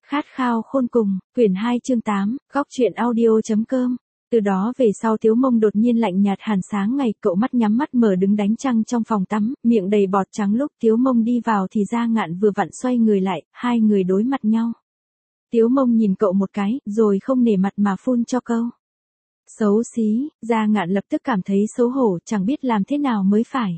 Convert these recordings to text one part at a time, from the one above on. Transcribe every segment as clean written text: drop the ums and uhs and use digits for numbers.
Khát khao khôn cùng, quyển 2 chương 8, góc truyện audio.com. Từ đó về sau Tiếu Mông đột nhiên lạnh nhạt hàn sáng ngày, cậu mắt nhắm mắt mở đứng đánh trăng trong phòng tắm, miệng đầy bọt trắng. Lúc Tiếu Mông đi vào thì Gia Ngạn vừa vặn xoay người lại, hai người đối mặt nhau. Tiếu Mông nhìn cậu một cái, rồi không nể mặt mà phun cho câu. Xấu xí. Gia Ngạn lập tức cảm thấy xấu hổ, chẳng biết làm thế nào mới phải.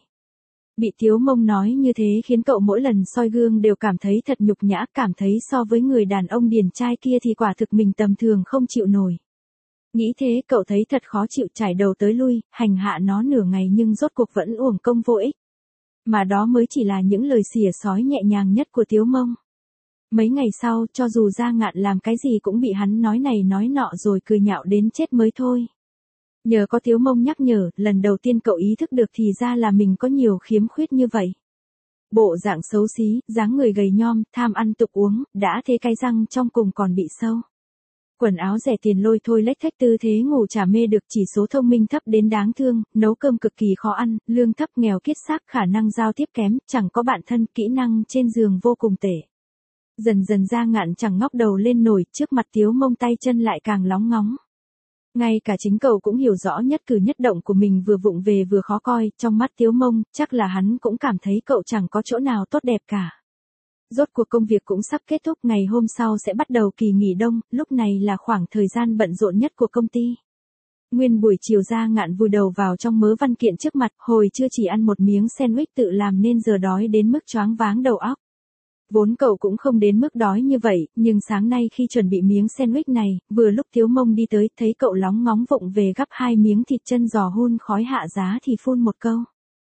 Bị Tiếu Mông nói như thế khiến cậu mỗi lần soi gương đều cảm thấy thật nhục nhã, cảm thấy so với người đàn ông điển trai kia thì quả thực mình tầm thường không chịu nổi. Nghĩ thế cậu thấy thật khó chịu, trải đầu tới lui, hành hạ nó nửa ngày nhưng rốt cuộc vẫn uổng công vô ích. Mà đó mới chỉ là những lời xỉa xói nhẹ nhàng nhất của Tiếu Mông. Mấy ngày sau, cho dù Gia Ngạn làm cái gì cũng bị hắn nói này nói nọ rồi cười nhạo đến chết mới thôi. Nhờ có Tiếu Mông nhắc nhở, lần đầu tiên cậu ý thức được thì ra là mình có nhiều khiếm khuyết như vậy. Bộ dạng xấu xí, dáng người gầy nhom, tham ăn tục uống, đã thế cái răng trong cùng còn bị sâu. Quần áo rẻ tiền lôi thôi lếch thếch, tư thế ngủ chả mê được, chỉ số thông minh thấp đến đáng thương, nấu cơm cực kỳ khó ăn, lương thấp nghèo kiết xác, khả năng giao tiếp kém, chẳng có bạn thân, kỹ năng trên giường vô cùng tệ. Dần dần Gia Ngạn chẳng ngóc đầu lên nổi, trước mặt Tiếu Mông tay chân lại càng lóng ngóng. Ngay cả chính cậu cũng hiểu rõ nhất cử nhất động của mình vừa vụng về vừa khó coi, trong mắt Tiếu Mông, chắc là hắn cũng cảm thấy cậu chẳng có chỗ nào tốt đẹp cả. Rốt cuộc công việc cũng sắp kết thúc, ngày hôm sau sẽ bắt đầu kỳ nghỉ đông, lúc này là khoảng thời gian bận rộn nhất của công ty. Nguyên buổi chiều Gia Ngạn vùi đầu vào trong mớ văn kiện trước mặt, hồi trưa chỉ ăn một miếng sandwich tự làm nên giờ đói đến mức choáng váng đầu óc. Vốn cậu cũng không đến mức đói như vậy, nhưng sáng nay khi chuẩn bị miếng sandwich này, vừa lúc Tiếu Mông đi tới, thấy cậu lóng ngóng vụng về gắp hai miếng thịt chân giò hun khói hạ giá thì phun một câu.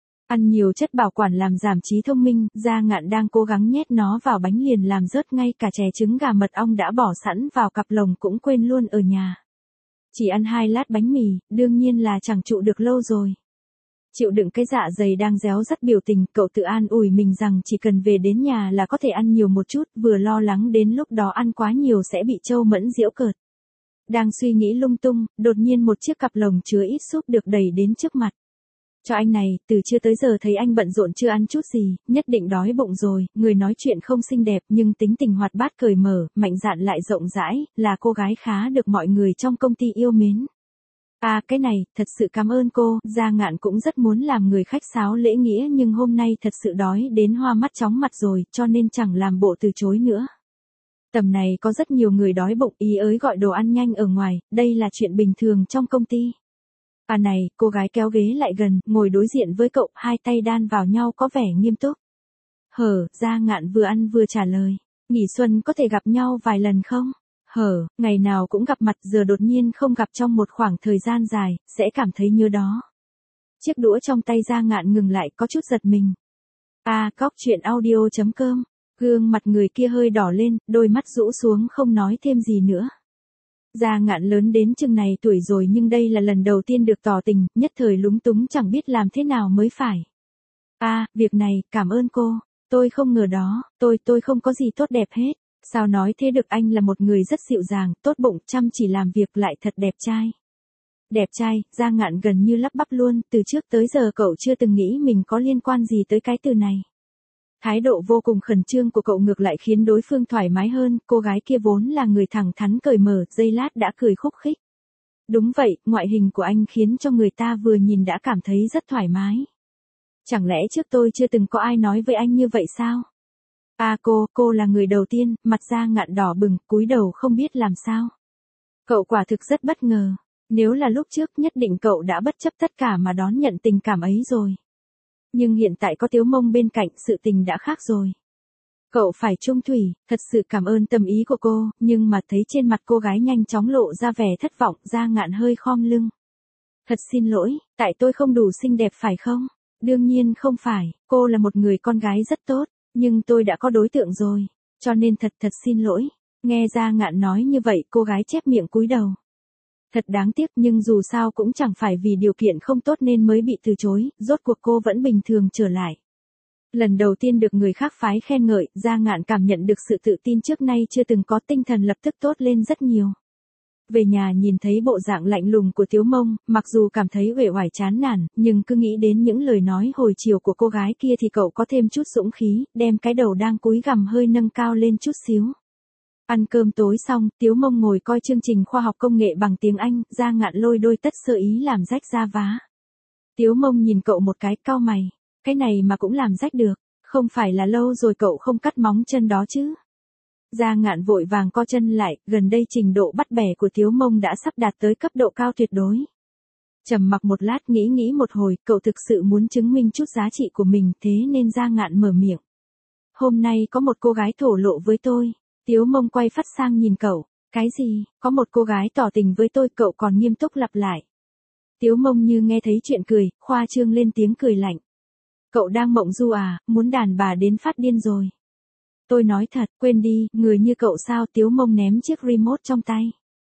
Ăn nhiều chất bảo quản làm giảm trí thông minh, Gia Ngạn đang cố gắng nhét nó vào bánh liền làm rớt, ngay cả chè trứng gà mật ong đã bỏ sẵn vào cặp lồng cũng quên luôn ở nhà. Chỉ ăn 2 lát bánh mì, đương nhiên là chẳng trụ được lâu rồi. Chịu đựng cái dạ dày đang réo rắt biểu tình, cậu tự an ủi mình rằng chỉ cần về đến nhà là có thể ăn nhiều một chút, vừa lo lắng đến lúc đó ăn quá nhiều sẽ bị Châu Mẫn giễu cợt. Đang suy nghĩ lung tung, đột nhiên một chiếc cặp lồng chứa ít súp được đẩy đến trước mặt. Cho anh này, từ trưa tới giờ thấy anh bận rộn chưa ăn chút gì, nhất định đói bụng rồi, người nói chuyện không xinh đẹp nhưng tính tình hoạt bát cởi mở, mạnh dạn lại rộng rãi, là cô gái khá được mọi người trong công ty yêu mến. À cái này, thật sự cảm ơn cô. Gia Ngạn cũng rất muốn làm người khách sáo lễ nghĩa nhưng hôm nay thật sự đói đến hoa mắt chóng mặt rồi, cho nên chẳng làm bộ từ chối nữa. Tầm này có rất nhiều người đói bụng ý ới gọi đồ ăn nhanh ở ngoài, đây là chuyện bình thường trong công ty. À này, cô gái kéo ghế lại gần, ngồi đối diện với cậu, hai tay đan vào nhau có vẻ nghiêm túc. Gia Ngạn vừa ăn vừa trả lời. Nghỉ xuân có thể gặp nhau vài lần không? Ngày nào cũng gặp mặt, giờ đột nhiên không gặp trong một khoảng thời gian dài, sẽ cảm thấy nhớ đó. Chiếc đũa trong tay Gia Ngạn ngừng lại, có chút giật mình. Góc truyện audio.com. Gương mặt người kia hơi đỏ lên, đôi mắt rũ xuống không nói thêm gì nữa. Gia Ngạn lớn đến chừng này tuổi rồi nhưng đây là lần đầu tiên được tỏ tình, nhất thời lúng túng chẳng biết làm thế nào mới phải. Việc này, cảm ơn cô. Tôi không ngờ đó, tôi không có gì tốt đẹp hết. Sao nói thế được, anh là một người rất dịu dàng, tốt bụng, chăm chỉ làm việc lại thật đẹp trai. Đẹp trai, Gia Ngạn gần như lắp bắp luôn, từ trước tới giờ cậu chưa từng nghĩ mình có liên quan gì tới cái từ này. Thái độ vô cùng khẩn trương của cậu ngược lại khiến đối phương thoải mái hơn, cô gái kia vốn là người thẳng thắn cởi mở, giây lát đã cười khúc khích. Đúng vậy, ngoại hình của anh khiến cho người ta vừa nhìn đã cảm thấy rất thoải mái. Chẳng lẽ trước tôi chưa từng có ai nói với anh như vậy sao? Cô là người đầu tiên. Mặt Gia Ngạn đỏ bừng, cúi đầu không biết làm sao. Cậu quả thực rất bất ngờ. Nếu là lúc trước nhất định cậu đã bất chấp tất cả mà đón nhận tình cảm ấy rồi. Nhưng hiện tại có Tiếu Mông bên cạnh, sự tình đã khác rồi. Cậu phải trung thủy, thật sự cảm ơn tâm ý của cô, nhưng mà thấy trên mặt cô gái nhanh chóng lộ ra vẻ thất vọng, Gia Ngạn hơi khom lưng. Thật xin lỗi, tại tôi không đủ xinh đẹp phải không? Đương nhiên không phải, cô là một người con gái rất tốt. Nhưng tôi đã có đối tượng rồi, cho nên thật xin lỗi. Nghe Gia Ngạn nói như vậy, cô gái chép miệng cúi đầu. Thật đáng tiếc nhưng dù sao cũng chẳng phải vì điều kiện không tốt nên mới bị từ chối, rốt cuộc cô vẫn bình thường trở lại. Lần đầu tiên được người khác phái khen ngợi, Gia Ngạn cảm nhận được sự tự tin trước nay chưa từng có, tinh thần lập tức tốt lên rất nhiều. Về nhà nhìn thấy bộ dạng lạnh lùng của Tiếu Mông, mặc dù cảm thấy uể oải chán nản, nhưng cứ nghĩ đến những lời nói hồi chiều của cô gái kia thì cậu có thêm chút dũng khí, đem cái đầu đang cúi gằm hơi nâng cao lên chút xíu. Ăn cơm tối xong, Tiếu Mông ngồi coi chương trình khoa học công nghệ bằng tiếng Anh, Gia Ngạn lôi đôi tất sơ ý làm rách da vá. Tiếu Mông nhìn cậu một cái, cau mày. Cái này mà cũng làm rách được, không phải là lâu rồi cậu không cắt móng chân đó chứ. Gia Ngạn vội vàng co chân lại, gần đây trình độ bắt bẻ của Tiếu Mông đã sắp đạt tới cấp độ cao tuyệt đối. Trầm mặc một lát nghĩ một hồi, cậu thực sự muốn chứng minh chút giá trị của mình, thế nên Gia Ngạn mở miệng. Hôm nay có một cô gái thổ lộ với tôi. Tiếu Mông quay phát sang nhìn cậu. Cái gì, có một cô gái tỏ tình với tôi, cậu còn nghiêm túc lặp lại. Tiếu Mông như nghe thấy chuyện cười, khoa trương lên tiếng cười lạnh. Cậu đang mộng du à, muốn đàn bà đến phát điên rồi. Tôi nói thật, quên đi, người như cậu sao? Tiếu Mông ném chiếc remote trong tay.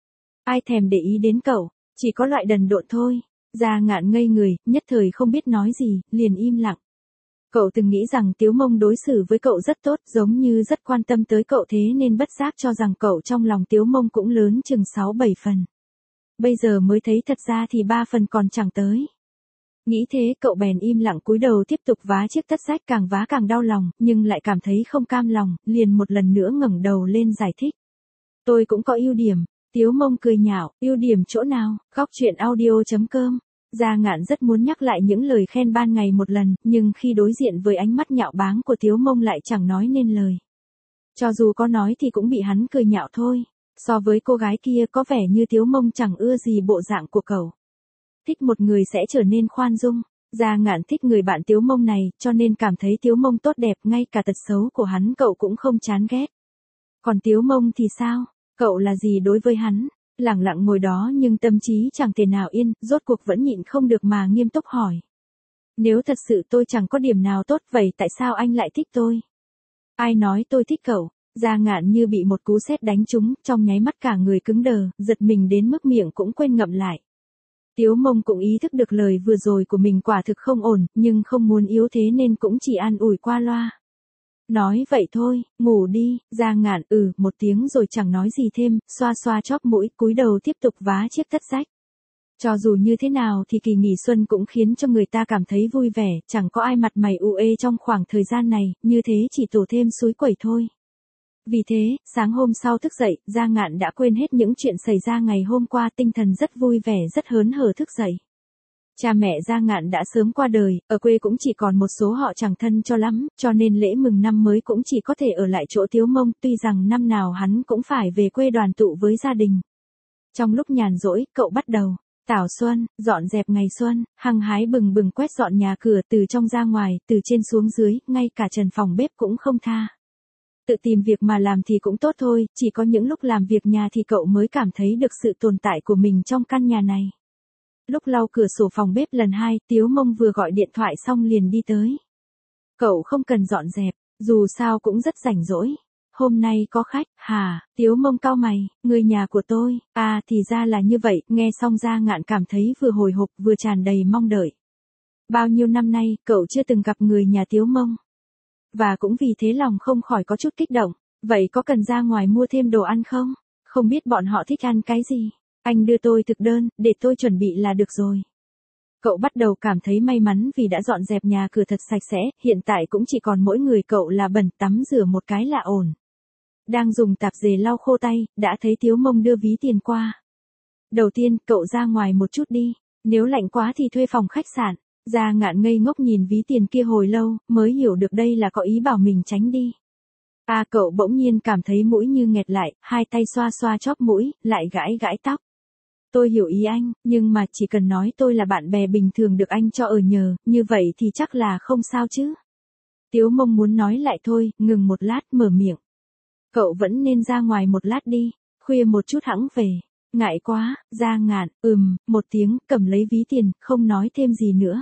Ai thèm để ý đến cậu, chỉ có loại đần độn thôi. Gia Ngạn ngây người, nhất thời không biết nói gì, liền im lặng. Cậu từng nghĩ rằng Tiếu Mông đối xử với cậu rất tốt, giống như rất quan tâm tới cậu, thế nên bất giác cho rằng cậu trong lòng Tiếu Mông cũng lớn chừng 6-7 phần. Bây giờ mới thấy thật ra thì 3 phần còn chẳng tới. Nghĩ thế cậu bèn im lặng cúi đầu tiếp tục vá chiếc tất rách, càng vá càng đau lòng, nhưng lại cảm thấy không cam lòng, liền một lần nữa ngẩng đầu lên giải thích. Tôi cũng có ưu điểm. Tiếu Mông cười nhạo, ưu điểm chỗ nào? Góc truyện audio.com. Gia Ngạn rất muốn nhắc lại những lời khen ban ngày một lần, nhưng khi đối diện với ánh mắt nhạo báng của Tiếu Mông lại chẳng nói nên lời. Cho dù có nói thì cũng bị hắn cười nhạo thôi. So với cô gái kia có vẻ như Tiếu Mông chẳng ưa gì bộ dạng của cậu. Thích một người sẽ trở nên khoan dung. Gia Ngạn thích người bạn Tiếu Mông này, cho nên cảm thấy Tiếu Mông tốt đẹp, ngay cả tật xấu của hắn cậu cũng không chán ghét. Còn Tiếu Mông thì sao? Cậu là gì đối với hắn? Lẳng lặng ngồi đó nhưng tâm trí chẳng thể nào yên, rốt cuộc vẫn nhịn không được mà nghiêm túc hỏi. Nếu thật sự tôi chẳng có điểm nào tốt, vậy tại sao anh lại thích tôi? Ai nói tôi thích cậu? Gia Ngạn như bị một cú sét đánh trúng, trong nháy mắt cả người cứng đờ, giật mình đến mức miệng cũng quên ngậm lại. Tiếu Mông cũng ý thức được lời vừa rồi của mình quả thực không ổn, nhưng không muốn yếu thế nên cũng chỉ an ủi qua loa. Nói vậy thôi, ngủ đi. Gia Ngạn một tiếng rồi chẳng nói gì thêm, xoa xoa chóp mũi, cúi đầu tiếp tục vá chiếc tất rách. Cho dù như thế nào thì kỳ nghỉ xuân cũng khiến cho người ta cảm thấy vui vẻ, chẳng có ai mặt mày u ê trong khoảng thời gian này, như thế chỉ tổ thêm xúi quẩy thôi. Vì thế, sáng hôm sau thức dậy, Gia Ngạn đã quên hết những chuyện xảy ra ngày hôm qua, tinh thần rất vui vẻ, rất hớn hở thức dậy. Cha mẹ Gia Ngạn đã sớm qua đời, ở quê cũng chỉ còn một số họ chẳng thân cho lắm, cho nên lễ mừng năm mới cũng chỉ có thể ở lại chỗ Tiếu Mông, tuy rằng năm nào hắn cũng phải về quê đoàn tụ với gia đình. Trong lúc nhàn rỗi, cậu bắt đầu tảo xuân, dọn dẹp ngày xuân, hăng hái bừng bừng quét dọn nhà cửa từ trong ra ngoài, từ trên xuống dưới, ngay cả trần phòng bếp cũng không tha. Tự tìm việc mà làm thì cũng tốt thôi, chỉ có những lúc làm việc nhà thì cậu mới cảm thấy được sự tồn tại của mình trong căn nhà này. Lúc lau cửa sổ phòng bếp lần 2, Tiếu Mông vừa gọi điện thoại xong liền đi tới. Cậu không cần dọn dẹp, dù sao cũng rất rảnh rỗi. Hôm nay có khách, hả? Tiếu Mông cau mày, người nhà của tôi. À thì ra là như vậy, nghe xong Gia Ngạn cảm thấy vừa hồi hộp vừa tràn đầy mong đợi. Bao nhiêu năm nay, cậu chưa từng gặp người nhà Tiếu Mông. Và cũng vì thế lòng không khỏi có chút kích động. Vậy có cần ra ngoài mua thêm đồ ăn không? Không biết bọn họ thích ăn cái gì? Anh đưa tôi thực đơn, để tôi chuẩn bị là được rồi. Cậu bắt đầu cảm thấy may mắn vì đã dọn dẹp nhà cửa thật sạch sẽ, hiện tại cũng chỉ còn mỗi người cậu là bẩn, tắm rửa một cái là ổn. Đang dùng tạp dề lau khô tay, đã thấy Tiếu Mông đưa ví tiền qua. Đầu tiên, cậu ra ngoài một chút đi, nếu lạnh quá thì thuê phòng khách sạn. Gia Ngạn ngây ngốc nhìn ví tiền kia hồi lâu, mới hiểu được đây là có ý bảo mình tránh đi. À cậu bỗng nhiên cảm thấy mũi như nghẹt lại, hai tay xoa xoa chóp mũi, lại gãi gãi tóc. Tôi hiểu ý anh, nhưng mà chỉ cần nói tôi là bạn bè bình thường được anh cho ở nhờ, như vậy thì chắc là không sao chứ. Tiếu Mông muốn nói lại thôi, ngừng một lát mở miệng. Cậu vẫn nên ra ngoài một lát đi, khuya một chút hẵng về. Ngại quá, Gia Ngạn, một tiếng, cầm lấy ví tiền, không nói thêm gì nữa.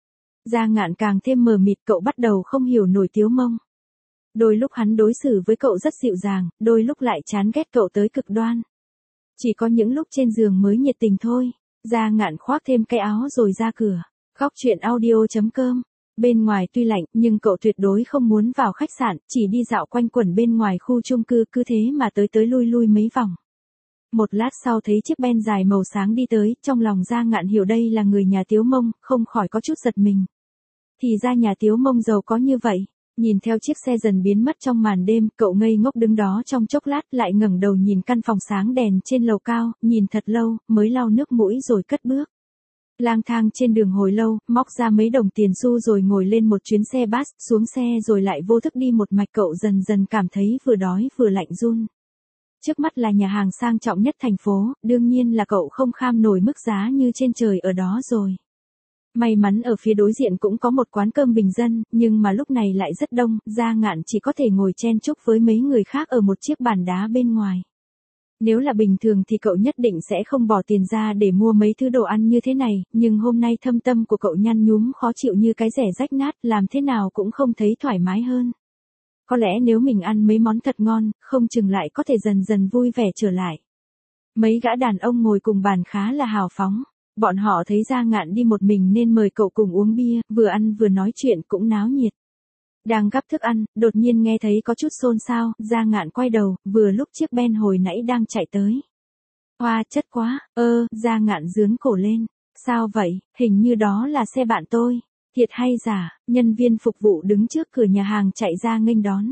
Gia Ngạn càng thêm mờ mịt, cậu bắt đầu không hiểu nổi Tiếu Mông. Đôi lúc hắn đối xử với cậu rất dịu dàng, đôi lúc lại chán ghét cậu tới cực đoan. Chỉ có những lúc trên giường mới nhiệt tình thôi. Gia Ngạn khoác thêm cái áo rồi ra cửa. Góc truyện audio.com. Bên ngoài tuy lạnh, nhưng cậu tuyệt đối không muốn vào khách sạn, chỉ đi dạo quanh quẩn bên ngoài khu chung cư, cứ thế mà tới lui lui mấy vòng. Một lát sau thấy chiếc Ben dài màu sáng đi tới, trong lòng Gia Ngạn hiểu đây là người nhà Tiếu Mông, không khỏi có chút giật mình. Thì ra nhà Tiếu Mông giàu có như vậy. Nhìn theo chiếc xe dần biến mất trong màn đêm, cậu ngây ngốc đứng đó trong chốc lát lại ngẩng đầu nhìn căn phòng sáng đèn trên lầu cao, nhìn thật lâu, mới lau nước mũi rồi cất bước. Lang thang trên đường hồi lâu, móc ra mấy đồng tiền xu rồi ngồi lên một chuyến xe bus, xuống xe rồi lại vô thức đi một mạch, cậu dần dần cảm thấy vừa đói vừa lạnh run. Trước mắt là nhà hàng sang trọng nhất thành phố, đương nhiên là cậu không kham nổi mức giá như trên trời ở đó rồi. May mắn ở phía đối diện cũng có một quán cơm bình dân, nhưng mà lúc này lại rất đông, Gia Ngạn chỉ có thể ngồi chen chúc với mấy người khác ở một chiếc bàn đá bên ngoài. Nếu là bình thường thì cậu nhất định sẽ không bỏ tiền ra để mua mấy thứ đồ ăn như thế này, nhưng hôm nay thâm tâm của cậu nhăn nhúm khó chịu như cái rẻ rách nát, làm thế nào cũng không thấy thoải mái hơn. Có lẽ nếu mình ăn mấy món thật ngon, không chừng lại có thể dần dần vui vẻ trở lại. Mấy gã đàn ông ngồi cùng bàn khá là hào phóng. Bọn họ thấy Gia Ngạn đi một mình nên mời cậu cùng uống bia, vừa ăn vừa nói chuyện cũng náo nhiệt. Đang gắp thức ăn, đột nhiên nghe thấy có chút xôn xao, Gia Ngạn quay đầu, vừa lúc chiếc Ben hồi nãy đang chạy tới. Hoa chất quá, Gia Ngạn giương cổ lên. Sao vậy, hình như đó là xe bạn tôi. Thiệt hay giả, nhân viên phục vụ đứng trước cửa nhà hàng chạy ra nghênh đón.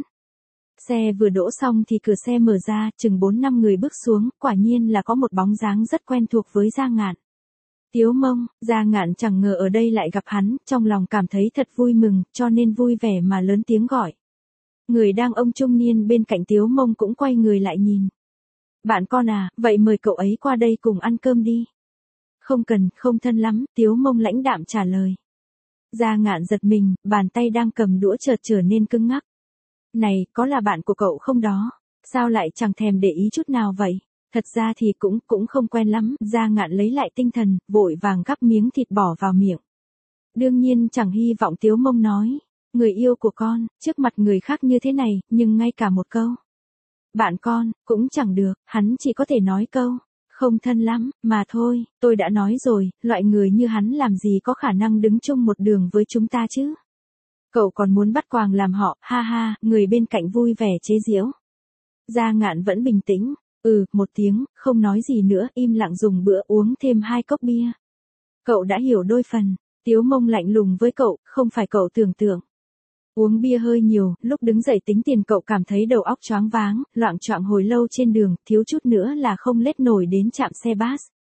Xe vừa đỗ xong thì cửa xe mở ra, chừng 4-5 người bước xuống, quả nhiên là có một bóng dáng rất quen thuộc với Gia Ngạn. Tiếu Mông, Gia Ngạn chẳng ngờ ở đây lại gặp hắn, trong lòng cảm thấy thật vui mừng, cho nên vui vẻ mà lớn tiếng gọi. Người đang ông trung niên bên cạnh Tiếu Mông cũng quay người lại nhìn. Bạn con à, vậy mời cậu ấy qua đây cùng ăn cơm đi. Không cần, không thân lắm, Tiếu Mông lãnh đạm trả lời. Gia Ngạn giật mình, bàn tay đang cầm đũa chợt trở nên cứng ngắc. Này, có là bạn của cậu không đó? Sao lại chẳng thèm để ý chút nào vậy? Thật ra thì cũng không quen lắm, Gia Ngạn lấy lại tinh thần, vội vàng gắp miếng thịt bỏ vào miệng. Đương nhiên chẳng hy vọng Tiếu Mông nói, người yêu của con, trước mặt người khác như thế này, nhưng ngay cả một câu. Bạn con, cũng chẳng được, hắn chỉ có thể nói câu, không thân lắm, mà thôi, tôi đã nói rồi, loại người như hắn làm gì có khả năng đứng chung một đường với chúng ta chứ. Cậu còn muốn bắt quàng làm họ, ha ha, người bên cạnh vui vẻ chế giễu. Gia Ngạn vẫn bình tĩnh. Một tiếng, không nói gì nữa, im lặng dùng bữa uống thêm 2 cốc bia. Cậu đã hiểu đôi phần, Tiếu Mông lạnh lùng với cậu, không phải cậu tưởng tượng. Uống bia hơi nhiều, lúc đứng dậy tính tiền cậu cảm thấy đầu óc choáng váng, loạng choạng hồi lâu trên đường, thiếu chút nữa là không lết nổi đến trạm xe bus.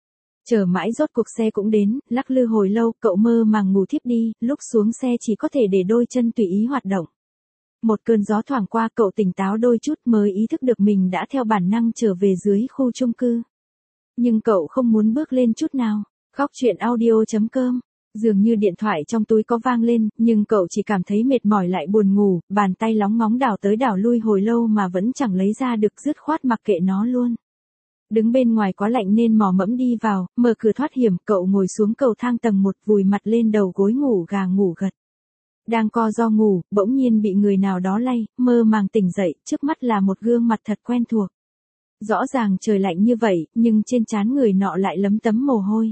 Chờ mãi rốt cuộc xe cũng đến, lắc lư hồi lâu, cậu mơ màng ngủ thiếp đi, lúc xuống xe chỉ có thể để đôi chân tùy ý hoạt động. Một cơn gió thoảng qua, cậu tỉnh táo đôi chút mới ý thức được mình đã theo bản năng trở về dưới khu chung cư. Nhưng cậu không muốn bước lên chút nào. Góc chuyện audio.com. Dường như điện thoại trong túi có vang lên, nhưng cậu chỉ cảm thấy mệt mỏi lại buồn ngủ, bàn tay lóng ngóng đảo tới đảo lui hồi lâu mà vẫn chẳng lấy ra được, dứt khoát mặc kệ nó luôn. Đứng bên ngoài quá lạnh nên mò mẫm đi vào, mở cửa thoát hiểm, cậu ngồi xuống cầu thang tầng 1, vùi mặt lên đầu gối ngủ gà ngủ gật. Đang co ro ngủ, bỗng nhiên bị người nào đó lay, mơ màng tỉnh dậy, trước mắt là một gương mặt thật quen thuộc. Rõ ràng trời lạnh như vậy, nhưng trên trán người nọ lại lấm tấm mồ hôi.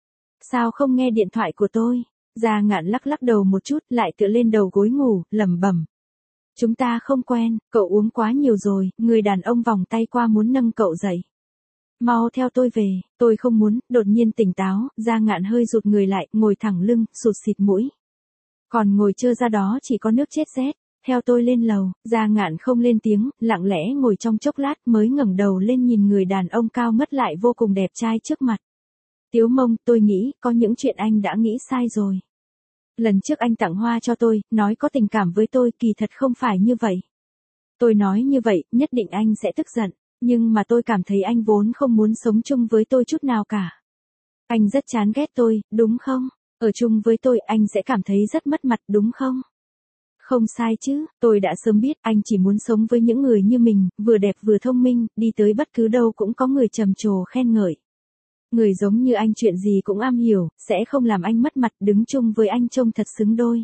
Sao không nghe điện thoại của tôi? Gia Ngạn lắc lắc đầu một chút, lại tựa lên đầu gối ngủ, lẩm bẩm. Chúng ta không quen, cậu uống quá nhiều rồi, người đàn ông vòng tay qua muốn nâng cậu dậy. Mau theo tôi về, tôi không muốn, đột nhiên tỉnh táo, Gia Ngạn hơi rụt người lại, ngồi thẳng lưng, sụt xịt mũi. Còn ngồi trơ ra đó chỉ có nước chết rét, theo tôi lên lầu, Gia Ngạn không lên tiếng, lặng lẽ ngồi trong chốc lát mới ngẩng đầu lên nhìn người đàn ông cao ngất lại vô cùng đẹp trai trước mặt. Tiếu Mông, tôi nghĩ, có những chuyện anh đã nghĩ sai rồi. Lần trước anh tặng hoa cho tôi, nói có tình cảm với tôi, kỳ thật không phải như vậy. Tôi nói như vậy, nhất định anh sẽ tức giận, nhưng mà tôi cảm thấy anh vốn không muốn sống chung với tôi chút nào cả. Anh rất chán ghét tôi, đúng không? Ở chung với tôi anh sẽ cảm thấy rất mất mặt, đúng không? Không sai chứ, tôi đã sớm biết anh chỉ muốn sống với những người như mình, vừa đẹp vừa thông minh, đi tới bất cứ đâu cũng có người trầm trồ khen ngợi. Người giống như anh chuyện gì cũng am hiểu, sẽ không làm anh mất mặt, đứng chung với anh trông thật xứng đôi.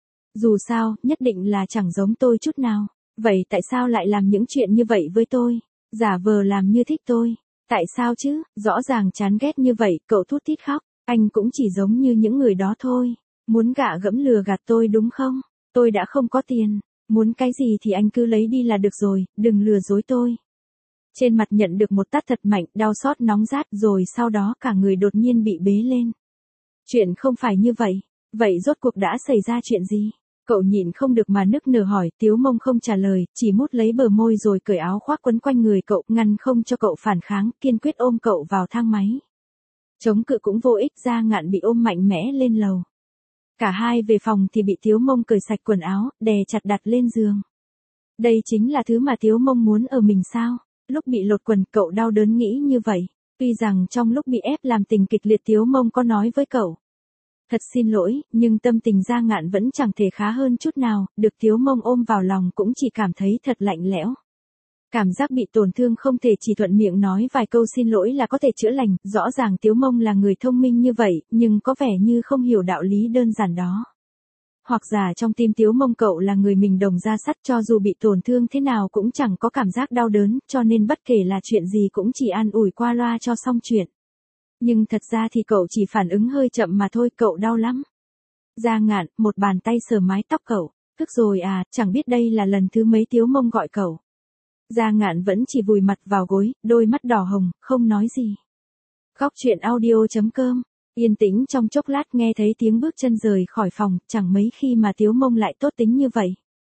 Dù sao, nhất định là chẳng giống tôi chút nào. Vậy tại sao lại làm những chuyện như vậy với tôi? Giả vờ làm như thích tôi. Tại sao chứ, rõ ràng chán ghét như vậy, cậu thút thít khóc. Anh cũng chỉ giống như những người đó thôi. Muốn gạ gẫm lừa gạt tôi đúng không? Tôi đã không có tiền. Muốn cái gì thì anh cứ lấy đi là được rồi, đừng lừa dối tôi. Trên mặt nhận được một tát thật mạnh, đau xót nóng rát, rồi sau đó cả người đột nhiên bị bế lên. Chuyện không phải như vậy. Vậy rốt cuộc đã xảy ra chuyện gì? Cậu nhịn không được mà nức nở hỏi, Tiếu Mông không trả lời, chỉ mút lấy bờ môi rồi cởi áo khoác quấn quanh người cậu, ngăn không cho cậu phản kháng, kiên quyết ôm cậu vào thang máy. Chống cự cũng vô ích, Gia Ngạn bị ôm mạnh mẽ lên lầu. Cả hai về phòng thì bị Tiếu Mông cởi sạch quần áo, đè chặt đặt lên giường. Đây chính là thứ mà Tiếu Mông muốn ở mình sao? Lúc bị lột quần cậu đau đớn nghĩ như vậy. Tuy rằng trong lúc bị ép làm tình kịch liệt Tiếu Mông có nói với cậu. Thật xin lỗi, nhưng tâm tình Gia Ngạn vẫn chẳng thể khá hơn chút nào, được Tiếu Mông ôm vào lòng cũng chỉ cảm thấy thật lạnh lẽo. Cảm giác bị tổn thương không thể chỉ thuận miệng nói vài câu xin lỗi là có thể chữa lành, rõ ràng Tiếu Mông là người thông minh như vậy, nhưng có vẻ như không hiểu đạo lý đơn giản đó. Hoặc giả trong tim Tiếu Mông cậu là người mình đồng ra sắt, cho dù bị tổn thương thế nào cũng chẳng có cảm giác đau đớn, cho nên bất kể là chuyện gì cũng chỉ an ủi qua loa cho xong chuyện. Nhưng thật ra thì cậu chỉ phản ứng hơi chậm mà thôi, cậu đau lắm. Gia Ngạn, một bàn tay sờ mái tóc cậu. Tức rồi à, chẳng biết đây là lần thứ mấy Tiếu Mông gọi cậu. Gia Ngạn vẫn chỉ vùi mặt vào gối, đôi mắt đỏ hồng, không nói gì. Góc truyện audio.com. Yên tĩnh trong chốc lát nghe thấy tiếng bước chân rời khỏi phòng, chẳng mấy khi mà Tiếu Mông lại tốt tính như vậy.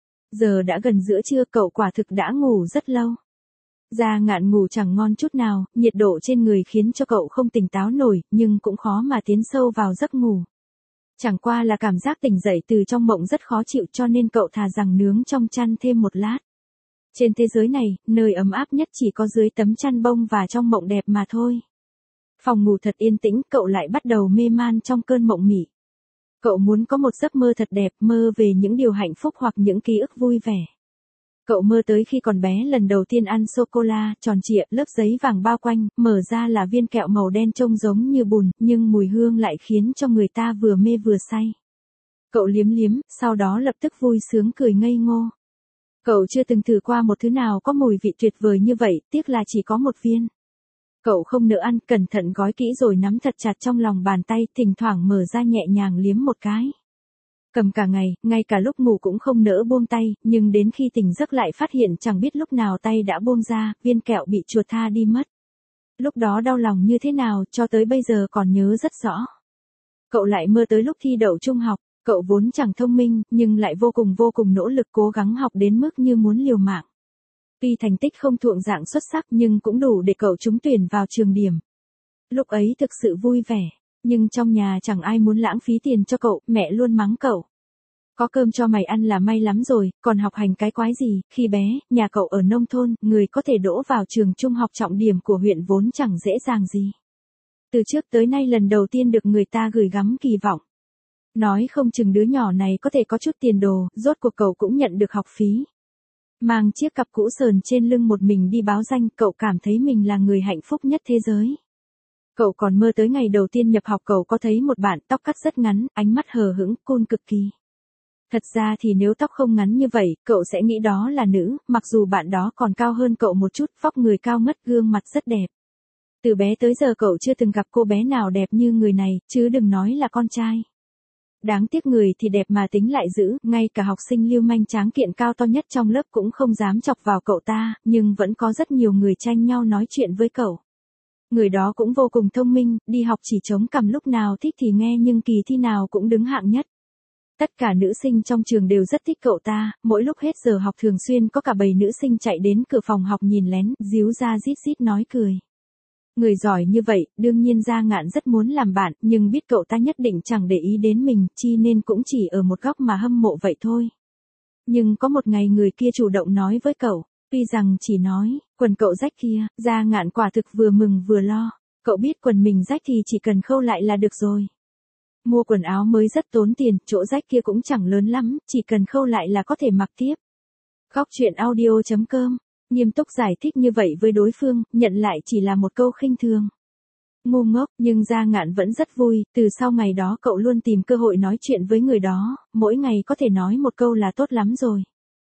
Giờ đã gần giữa trưa, cậu quả thực đã ngủ rất lâu. Gia Ngạn ngủ chẳng ngon chút nào, nhiệt độ trên người khiến cho cậu không tỉnh táo nổi, nhưng cũng khó mà tiến sâu vào giấc ngủ. Chẳng qua là cảm giác tỉnh dậy từ trong mộng rất khó chịu, cho nên cậu thà rằng nướng trong chăn thêm một lát. Trên thế giới này, nơi ấm áp nhất chỉ có dưới tấm chăn bông và trong mộng đẹp mà thôi. Phòng ngủ thật yên tĩnh, cậu lại bắt đầu mê man trong cơn mộng mị. Cậu muốn có một giấc mơ thật đẹp, mơ về những điều hạnh phúc hoặc những ký ức vui vẻ. Cậu mơ tới khi còn bé lần đầu tiên ăn sô-cô-la, tròn trịa, lớp giấy vàng bao quanh, mở ra là viên kẹo màu đen trông giống như bùn, nhưng mùi hương lại khiến cho người ta vừa mê vừa say. Cậu liếm liếm, sau đó lập tức vui sướng cười ngây ngô. Cậu chưa từng thử qua một thứ nào có mùi vị tuyệt vời như vậy, tiếc là chỉ có một viên. Cậu không nỡ ăn, cẩn thận gói kỹ rồi nắm thật chặt trong lòng bàn tay, thỉnh thoảng mở ra nhẹ nhàng liếm một cái. Cầm cả ngày, ngay cả lúc ngủ cũng không nỡ buông tay, nhưng đến khi tỉnh giấc lại phát hiện chẳng biết lúc nào tay đã buông ra, viên kẹo bị chuột tha đi mất. Lúc đó đau lòng như thế nào, cho tới bây giờ còn nhớ rất rõ. Cậu lại mơ tới lúc thi đậu trung học, cậu vốn chẳng thông minh, nhưng lại vô cùng nỗ lực cố gắng học đến mức như muốn liều mạng. Tuy thành tích không thuộc dạng xuất sắc nhưng cũng đủ để cậu trúng tuyển vào trường điểm. Lúc ấy thực sự vui vẻ, nhưng trong nhà chẳng ai muốn lãng phí tiền cho cậu, mẹ luôn mắng cậu. Có cơm cho mày ăn là may lắm rồi, còn học hành cái quái gì, khi bé, nhà cậu ở nông thôn, người có thể đỗ vào trường trung học trọng điểm của huyện vốn chẳng dễ dàng gì. Từ trước tới nay lần đầu tiên được người ta gửi gắm kỳ vọng. Nói không chừng đứa nhỏ này có thể có chút tiền đồ, rốt cuộc cậu cũng nhận được học phí. Mang chiếc cặp cũ sờn trên lưng một mình đi báo danh, cậu cảm thấy mình là người hạnh phúc nhất thế giới. Cậu còn mơ tới ngày đầu tiên nhập học, cậu có thấy một bạn tóc cắt rất ngắn, ánh mắt hờ hững, cool cực kỳ. Thật ra thì nếu tóc không ngắn như vậy, cậu sẽ nghĩ đó là nữ, mặc dù bạn đó còn cao hơn cậu một chút, vóc người cao ngất, gương mặt rất đẹp. Từ bé tới giờ cậu chưa từng gặp cô bé nào đẹp như người này, chứ đừng nói là con trai. Đáng tiếc người thì đẹp mà tính lại dữ, ngay cả học sinh lưu manh tráng kiện cao to nhất trong lớp cũng không dám chọc vào cậu ta, nhưng vẫn có rất nhiều người tranh nhau nói chuyện với cậu. Người đó cũng vô cùng thông minh, đi học chỉ chống cằm lúc nào thích thì nghe nhưng kỳ thi nào cũng đứng hạng nhất. Tất cả nữ sinh trong trường đều rất thích cậu ta, mỗi lúc hết giờ học thường xuyên có cả bầy nữ sinh chạy đến cửa phòng học nhìn lén, díu ra rít rít nói cười. Người giỏi như vậy, đương nhiên Gia Ngạn rất muốn làm bạn, nhưng biết cậu ta nhất định chẳng để ý đến mình, chi nên cũng chỉ ở một góc mà hâm mộ vậy thôi. Nhưng có một ngày người kia chủ động nói với cậu, tuy rằng chỉ nói, quần cậu rách kia, Gia Ngạn quả thực vừa mừng vừa lo. Cậu biết quần mình rách thì chỉ cần khâu lại là được rồi. Mua quần áo mới rất tốn tiền, chỗ rách kia cũng chẳng lớn lắm, chỉ cần khâu lại là có thể mặc tiếp. Góc truyện audio.com. Nghiêm túc giải thích như vậy với đối phương, nhận lại chỉ là một câu khinh thường. Ngu ngốc, nhưng Gia Ngạn vẫn rất vui, từ sau ngày đó cậu luôn tìm cơ hội nói chuyện với người đó, mỗi ngày có thể nói một câu là tốt lắm rồi.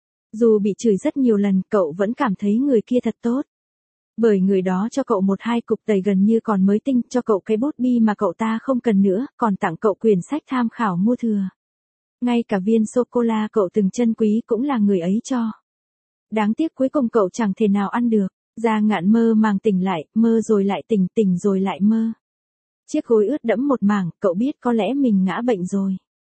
Dù bị chửi rất nhiều lần, cậu vẫn cảm thấy người kia thật tốt. Bởi người đó cho cậu một hai cục tẩy gần như còn mới tinh, cho cậu cái bút bi mà cậu ta không cần nữa, còn tặng cậu quyển sách tham khảo mua thừa. Ngay cả viên sô-cô-la cậu từng trân quý cũng là người ấy cho. Đáng tiếc cuối cùng cậu chẳng thể nào ăn được. Gia Ngạn mơ màng tỉnh lại, mơ rồi lại tỉnh, tỉnh rồi lại mơ. Chiếc gối ướt đẫm một mảng, cậu biết có lẽ mình ngã bệnh rồi.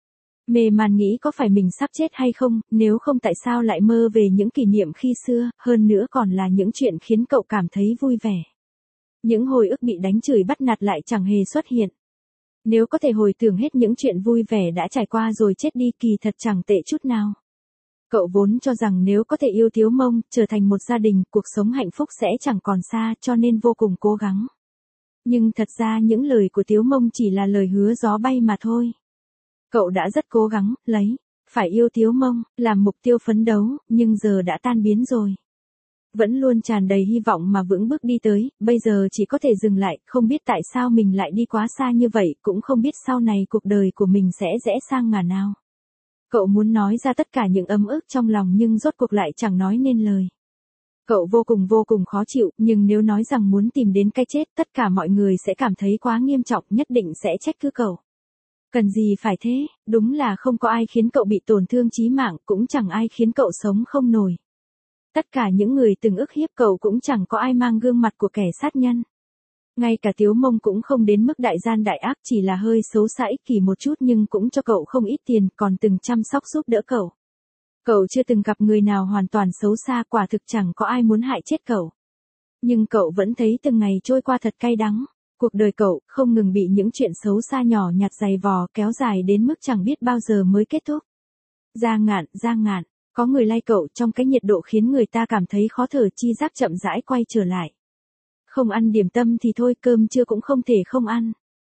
Mê man nghĩ có phải mình sắp chết hay không, nếu không tại sao lại mơ về những kỷ niệm khi xưa, hơn nữa còn là những chuyện khiến cậu cảm thấy vui vẻ. Những hồi ức bị đánh chửi bắt nạt lại chẳng hề xuất hiện. Nếu có thể hồi tưởng hết những chuyện vui vẻ đã trải qua rồi chết đi kỳ thật chẳng tệ chút nào. Cậu vốn cho rằng nếu có thể yêu Tiếu Mông, trở thành một gia đình, cuộc sống hạnh phúc sẽ chẳng còn xa, cho nên vô cùng cố gắng. Nhưng thật ra những lời của Tiếu Mông chỉ là lời hứa gió bay mà thôi. Cậu đã rất cố gắng, phải yêu Tiếu Mông, làm mục tiêu phấn đấu, nhưng giờ đã tan biến rồi. Vẫn luôn tràn đầy hy vọng mà vững bước đi tới, bây giờ chỉ có thể dừng lại, không biết tại sao mình lại đi quá xa như vậy, cũng không biết sau này cuộc đời của mình sẽ rẽ sang ngả nào. Cậu muốn nói ra tất cả những ấm ức trong lòng nhưng rốt cuộc lại chẳng nói nên lời. Cậu vô cùng khó chịu, nhưng nếu nói rằng muốn tìm đến cái chết, tất cả mọi người sẽ cảm thấy quá nghiêm trọng, nhất định sẽ trách cứ cậu. Cần gì phải thế, đúng là không có ai khiến cậu bị tổn thương chí mạng, cũng chẳng ai khiến cậu sống không nổi. Tất cả những người từng ức hiếp cậu cũng chẳng có ai mang gương mặt của kẻ sát nhân. Ngay cả Tiếu Mông cũng không đến mức đại gian đại ác, chỉ là hơi xấu xa ích kỷ một chút nhưng cũng cho cậu không ít tiền, còn từng chăm sóc giúp đỡ cậu. Cậu chưa từng gặp người nào hoàn toàn xấu xa, quả thực chẳng có ai muốn hại chết cậu. Nhưng cậu vẫn thấy từng ngày trôi qua thật cay đắng. Cuộc đời cậu không ngừng bị những chuyện xấu xa nhỏ nhặt dày vò kéo dài đến mức chẳng biết bao giờ mới kết thúc. Giang Ngạn, có người lay cậu trong cái nhiệt độ khiến người ta cảm thấy khó thở, chi giác chậm rãi quay trở lại. Không ăn điểm tâm thì thôi, cơm trưa cũng không thể không ăn.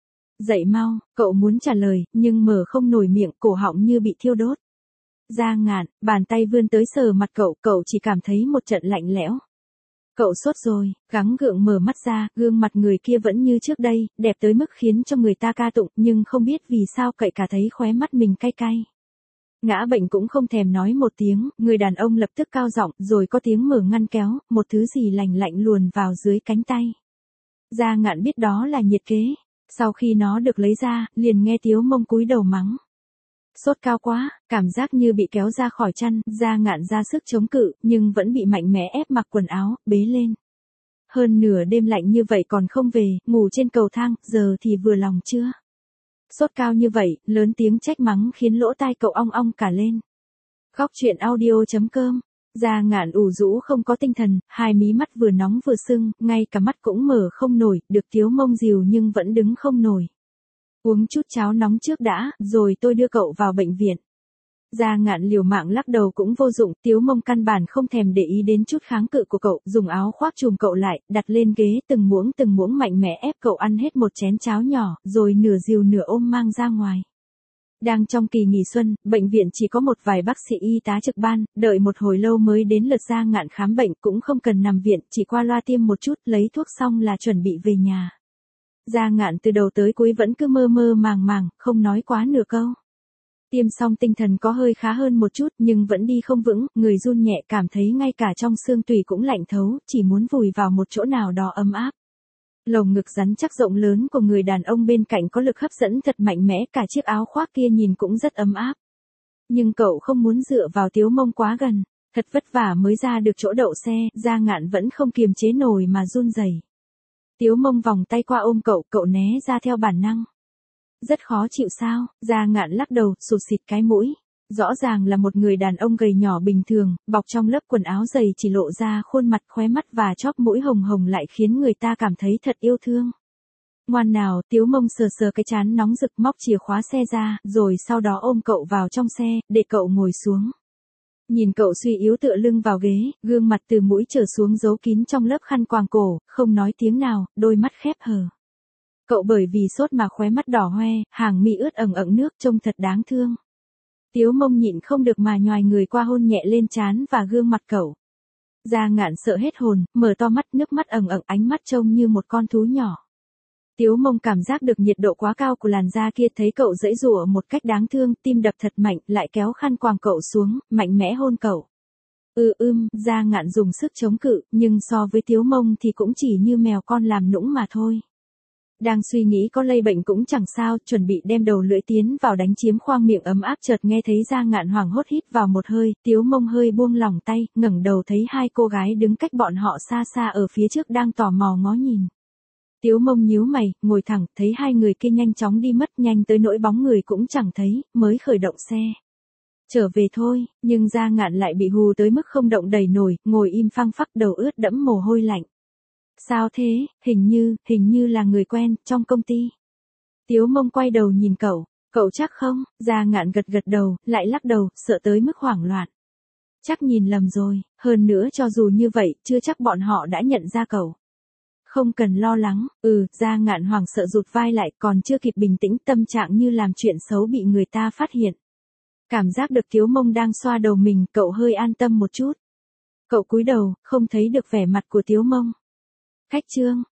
Dậy mau, cậu muốn trả lời, nhưng mở không nổi miệng, cổ họng như bị thiêu đốt. Giang Ngạn, bàn tay vươn tới sờ mặt cậu chỉ cảm thấy một trận lạnh lẽo. Cậu sốt rồi, gắng gượng mở mắt ra, gương mặt người kia vẫn như trước đây, đẹp tới mức khiến cho người ta ca tụng, nhưng không biết vì sao cậu cả thấy khóe mắt mình cay cay. Ngã bệnh cũng không thèm nói một tiếng, người đàn ông lập tức cao giọng, rồi có tiếng mở ngăn kéo, một thứ gì lạnh lạnh luồn vào dưới cánh tay. Giang Ngạn biết đó là nhiệt kế. Sau khi nó được lấy ra, liền nghe Tiếu Mông cúi đầu mắng. Sốt cao quá, cảm giác như bị kéo ra khỏi chăn, Giang Ngạn ra sức chống cự, nhưng vẫn bị mạnh mẽ ép mặc quần áo, bế lên. Hơn nửa đêm lạnh như vậy còn không về, ngủ trên cầu thang, giờ thì vừa lòng chưa? Sốt cao như vậy, lớn tiếng trách mắng khiến lỗ tai cậu ong ong cả lên. Góc truyện audio.com. Giang Ngạn ủ rũ không có tinh thần, hai mí mắt vừa nóng vừa sưng, ngay cả mắt cũng mở không nổi, được Tiếu Mông dìu nhưng vẫn đứng không nổi. Uống chút cháo nóng trước đã, rồi tôi đưa cậu vào bệnh viện. Giang Ngạn liều mạng lắc đầu cũng vô dụng, Tiếu Mông căn bản không thèm để ý đến chút kháng cự của cậu, dùng áo khoác trùm cậu lại, đặt lên ghế từng muỗng mạnh mẽ ép cậu ăn hết một chén cháo nhỏ, rồi nửa dìu nửa ôm mang ra ngoài. Đang trong kỳ nghỉ xuân, bệnh viện chỉ có một vài bác sĩ y tá trực ban, đợi một hồi lâu mới đến lượt Giang Ngạn khám bệnh, cũng không cần nằm viện, chỉ qua loa tiêm một chút, lấy thuốc xong là chuẩn bị về nhà. Giang Ngạn từ đầu tới cuối vẫn cứ mơ mơ màng, không nói quá nửa câu. Tiêm xong tinh thần có hơi khá hơn một chút nhưng vẫn đi không vững, người run nhẹ, cảm thấy ngay cả trong xương tủy cũng lạnh thấu, chỉ muốn vùi vào một chỗ nào đó ấm áp. Lồng ngực rắn chắc rộng lớn của người đàn ông bên cạnh có lực hấp dẫn thật mạnh mẽ, cả chiếc áo khoác kia nhìn cũng rất ấm áp. Nhưng cậu không muốn dựa vào Tiếu Mông quá gần, thật vất vả mới ra được chỗ đậu xe, Giang Ngạn vẫn không kiềm chế nổi mà run rẩy. Tiếu Mông vòng tay qua ôm cậu né ra theo bản năng. Rất khó chịu sao? Giang Ngạn lắc đầu, sụt xịt cái mũi. Rõ ràng là một người đàn ông gầy nhỏ bình thường, bọc trong lớp quần áo dày chỉ lộ ra khuôn mặt, khóe mắt và chóp mũi hồng hồng lại khiến người ta cảm thấy thật yêu thương. Ngoan nào, Tiếu Mông sờ cái trán nóng rực, móc chìa khóa xe ra, rồi sau đó ôm cậu vào trong xe, để cậu ngồi xuống. Nhìn cậu suy yếu tựa lưng vào ghế, gương mặt từ mũi trở xuống giấu kín trong lớp khăn quàng cổ, không nói tiếng nào, đôi mắt khép hờ. Cậu bởi vì sốt mà khóe mắt đỏ hoe, hàng mi ướt ẩn ẩn nước, trông thật đáng thương. Tiếu Mông nhịn không được mà nhoài người qua hôn nhẹ lên trán và gương mặt cậu. Giang Ngạn sợ hết hồn, mở to mắt, nước mắt ẩn ẩn, ánh mắt trông như một con thú nhỏ. Tiếu Mông cảm giác được nhiệt độ quá cao của làn da kia, thấy cậu giãy giụa một cách đáng thương, tim đập thật mạnh, lại kéo khăn quàng cậu xuống, mạnh mẽ hôn cậu. Giang Ngạn dùng sức chống cự, nhưng so với Tiếu Mông thì cũng chỉ như mèo con làm nũng mà thôi. Đang suy nghĩ có lây bệnh cũng chẳng sao, chuẩn bị đem đầu lưỡi tiến vào đánh chiếm khoang miệng ấm áp, chợt nghe thấy Giang Ngạn hoảng hốt hít vào một hơi, Tiếu Mông hơi buông lỏng tay, ngẩng đầu thấy hai cô gái đứng cách bọn họ xa xa ở phía trước đang tò mò ngó nhìn. Tiếu Mông nhíu mày, ngồi thẳng, thấy hai người kia nhanh chóng đi mất, nhanh tới nỗi bóng người cũng chẳng thấy, mới khởi động xe. Trở về thôi, nhưng Gia Ngạn lại bị hù tới mức không động đậy nổi, ngồi im phăng phắc, đầu ướt đẫm mồ hôi lạnh. Sao thế, hình như là người quen, trong công ty. Tiếu Mông quay đầu nhìn cậu chắc không? Gia Ngạn gật gật đầu, lại lắc đầu, sợ tới mức hoảng loạn. Chắc nhìn lầm rồi, hơn nữa cho dù như vậy, chưa chắc bọn họ đã nhận ra cậu. Không cần lo lắng, Gia Ngạn hoảng sợ rụt vai lại, còn chưa kịp bình tĩnh, tâm trạng như làm chuyện xấu bị người ta phát hiện. Cảm giác được Tiếu Mông đang xoa đầu mình, cậu hơi an tâm một chút. Cậu cúi đầu, không thấy được vẻ mặt của Tiếu Mông. Khách Trương,